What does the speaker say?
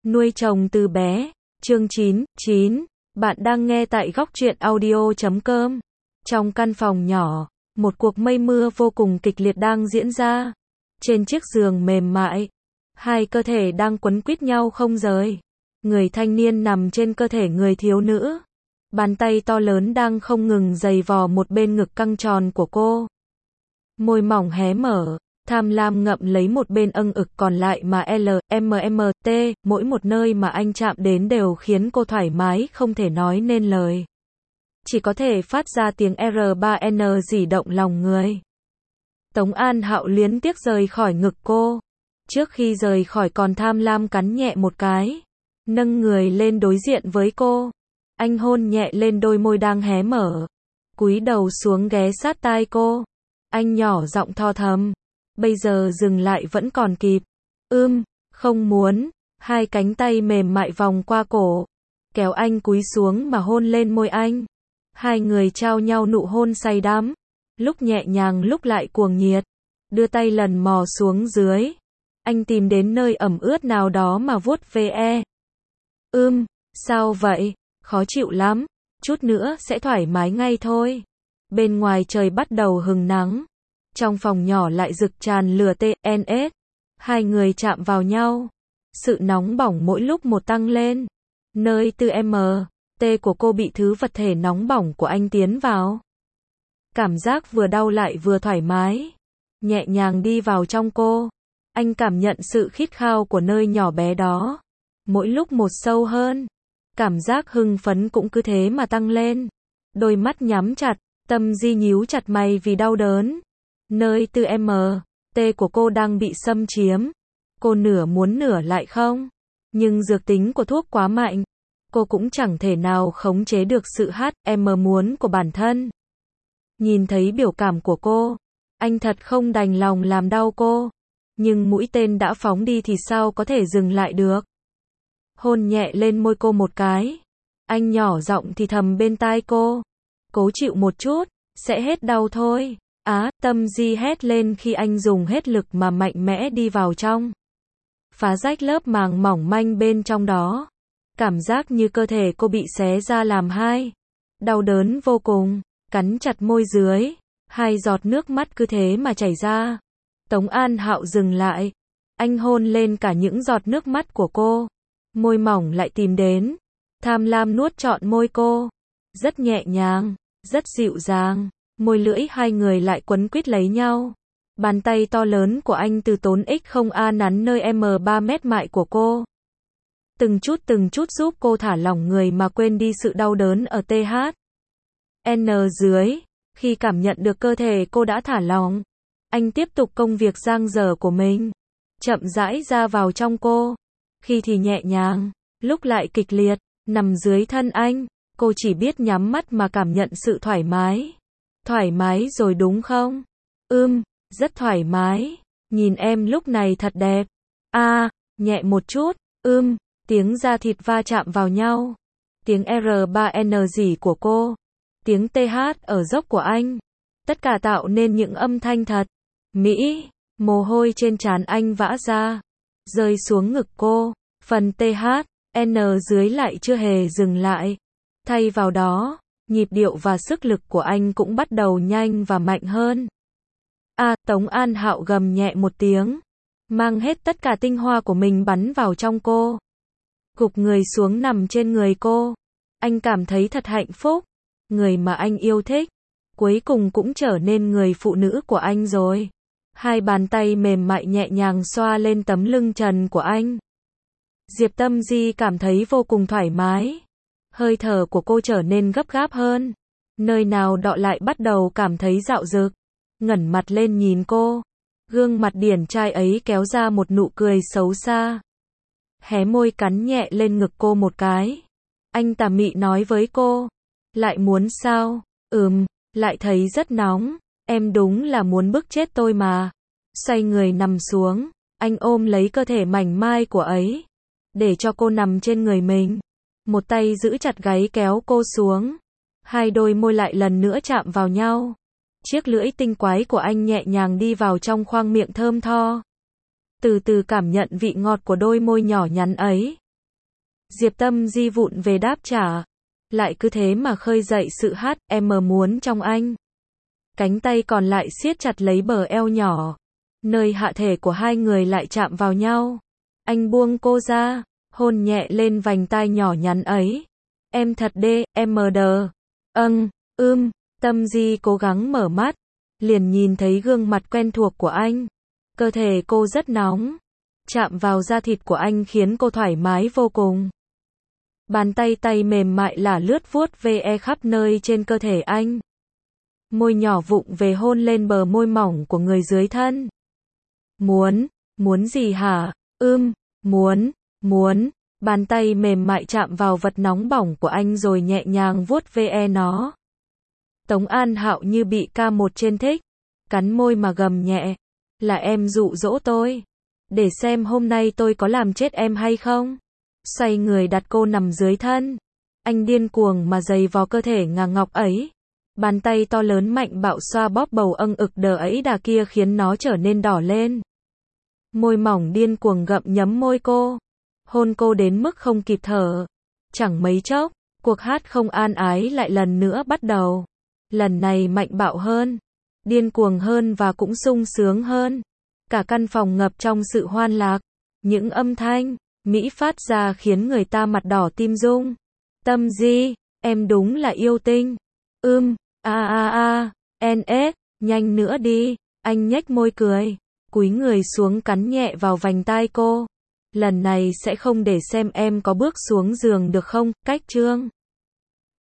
Nuôi chồng từ bé. Chương 9. Bạn đang nghe tại góc truyện audio.com. Trong căn phòng nhỏ, một cuộc mây mưa vô cùng kịch liệt đang diễn ra. Trên chiếc giường mềm mại, hai cơ thể đang quấn quýt nhau không rời. Người thanh niên nằm trên cơ thể người thiếu nữ. Bàn tay to lớn đang không ngừng giày vò một bên ngực căng tròn của cô. Môi mỏng hé mở, tham lam ngậm lấy một bên ức còn lại mà LMMT, mỗi một nơi mà anh chạm đến đều khiến cô thoải mái không thể nói nên lời. Chỉ có thể phát ra tiếng R3N rỉ động lòng người. Tống An Hạo luyến tiếc rời khỏi ngực cô. Trước khi rời khỏi còn tham lam cắn nhẹ một cái. Nâng người lên đối diện với cô. Anh hôn nhẹ lên đôi môi đang hé mở. Cúi đầu xuống ghé sát tai cô. Anh nhỏ giọng tho thầm. Bây giờ dừng lại vẫn còn kịp. Không muốn. Hai cánh tay mềm mại vòng qua cổ. Kéo anh cúi xuống mà hôn lên môi anh. Hai người trao nhau nụ hôn say đắm. Lúc nhẹ nhàng lúc lại cuồng nhiệt. Đưa tay lần mò xuống dưới. Anh tìm đến nơi ẩm ướt nào đó mà vuốt ve. Sao vậy? Khó chịu lắm. Chút nữa sẽ thoải mái ngay thôi. Bên ngoài trời bắt đầu hừng nắng. Trong phòng nhỏ lại rực tràn lửa TNS. Hai người chạm vào nhau. Sự nóng bỏng mỗi lúc một tăng lên. Nơi từ T của cô bị thứ vật thể nóng bỏng của anh tiến vào. Cảm giác vừa đau lại vừa thoải mái. Nhẹ nhàng đi vào trong cô. Anh cảm nhận sự khít khao của nơi nhỏ bé đó. Mỗi lúc một sâu hơn. Cảm giác hưng phấn cũng cứ thế mà tăng lên. Đôi mắt nhắm chặt, tâm di nhíu chặt mày vì đau đớn. Nơi từ T của cô đang bị xâm chiếm. Cô nửa muốn nửa lại không. Nhưng dược tính của thuốc quá mạnh. Cô cũng chẳng thể nào khống chế được sự muốn của bản thân. Nhìn thấy biểu cảm của cô, anh thật không đành lòng làm đau cô. Nhưng mũi tên đã phóng đi thì sao có thể dừng lại được. Hôn nhẹ lên môi cô một cái. Anh nhỏ giọng thì thầm bên tai cô. Cố chịu một chút, sẽ hết đau thôi. Tâm di hét lên khi anh dùng hết lực mà mạnh mẽ đi vào trong. Phá rách lớp màng mỏng manh bên trong đó. Cảm giác như cơ thể cô bị xé ra làm hai. Đau đớn vô cùng, cắn chặt môi dưới. Hai giọt nước mắt cứ thế mà chảy ra. Tống An Hạo dừng lại. Anh hôn lên cả những giọt nước mắt của cô. Môi mỏng lại tìm đến. Tham lam nuốt trọn môi cô. Rất nhẹ nhàng, rất dịu dàng. Môi lưỡi hai người lại quấn quýt lấy nhau. Bàn tay to lớn của anh từ tốn không nắn nơi M3 mét mại của cô. Từng chút giúp cô thả lỏng người mà quên đi sự đau đớn ở dưới. Khi cảm nhận được cơ thể cô đã thả lỏng, anh tiếp tục công việc dang dở của mình. Chậm rãi ra vào trong cô. Khi thì nhẹ nhàng, lúc lại kịch liệt, nằm dưới thân anh. Cô chỉ biết nhắm mắt mà cảm nhận sự thoải mái. Thoải mái rồi đúng không? Rất thoải mái. Nhìn em lúc này thật đẹp. Nhẹ một chút. Tiếng da thịt va chạm vào nhau. Tiếng R3N rỉ của cô. Tiếng TH ở dốc của anh. Tất cả tạo nên những âm thanh thật mỹ. Mồ hôi trên trán anh vã ra. Rơi xuống ngực cô. Phần TH, N dưới lại chưa hề dừng lại. Thay vào đó, nhịp điệu và sức lực của anh cũng bắt đầu nhanh và mạnh hơn. Tống An Hạo gầm nhẹ một tiếng. Mang hết tất cả tinh hoa của mình bắn vào trong cô. Gục người xuống nằm trên người cô. Anh cảm thấy thật hạnh phúc. Người mà anh yêu thích. Cuối cùng cũng trở nên người phụ nữ của anh rồi. Hai bàn tay mềm mại nhẹ nhàng xoa lên tấm lưng trần của anh. Diệp Tâm Di cảm thấy vô cùng thoải mái. Hơi thở của cô trở nên gấp gáp hơn. Nơi nào đọ lại bắt đầu cảm thấy dạo dực. Ngẩng mặt lên nhìn cô. Gương mặt điển trai ấy kéo ra một nụ cười xấu xa. Hé môi cắn nhẹ lên ngực cô một cái. Anh tà mị nói với cô. Lại muốn sao? Lại thấy rất nóng. Em đúng là muốn bức chết tôi mà. Xoay người nằm xuống. Anh ôm lấy cơ thể mảnh mai của ấy. Để cho cô nằm trên người mình. Một tay giữ chặt gáy kéo cô xuống. Hai đôi môi lại lần nữa chạm vào nhau. Chiếc lưỡi tinh quái của anh nhẹ nhàng đi vào trong khoang miệng thơm tho. Từ từ cảm nhận vị ngọt của đôi môi nhỏ nhắn ấy. Diệp Tâm Di vụng về đáp trả. Lại cứ thế mà khơi dậy sự em muốn trong anh. Cánh tay còn lại siết chặt lấy bờ eo nhỏ. Nơi hạ thể của hai người lại chạm vào nhau. Anh buông cô ra, hôn nhẹ lên vành tai nhỏ nhắn ấy. Em thật đê, em mờ đờ. Tâm Di cố gắng mở mắt, liền nhìn thấy gương mặt quen thuộc của anh. Cơ thể cô rất nóng, chạm vào da thịt của anh khiến cô thoải mái vô cùng. Bàn tay mềm mại lả lướt vuốt ve khắp nơi trên cơ thể anh. Môi nhỏ vụng về hôn lên bờ môi mỏng của người dưới thân. Muốn gì hả? Muốn. Bàn tay mềm mại chạm vào vật nóng bỏng của anh rồi nhẹ nhàng vuốt ve nó. Tống An Hạo như bị K1 trên thích, cắn môi mà gầm nhẹ. Là em dụ dỗ tôi. Để xem hôm nay tôi có làm chết em hay không? Xoay người đặt cô nằm dưới thân. Anh điên cuồng mà giày vò cơ thể ngà ngọc ấy. Bàn tay to lớn mạnh bạo xoa bóp bầu ực đờ ấy đà kia khiến nó trở nên đỏ lên. Môi mỏng điên cuồng gặm nhấm môi cô. Hôn cô đến mức không kịp thở. Chẳng mấy chốc, cuộc hát không an ái lại lần nữa bắt đầu. Lần này mạnh bạo hơn, điên cuồng hơn và cũng sung sướng hơn. Cả căn phòng ngập trong sự hoan lạc. Những âm thanh mỹ phát ra khiến người ta mặt đỏ tim rung. Tâm Di, em đúng là yêu tinh. NS, nhanh nữa đi. Anh nhếch môi cười, cúi người xuống cắn nhẹ vào vành tai cô. Lần này sẽ không để xem em có bước xuống giường được không? Cách chương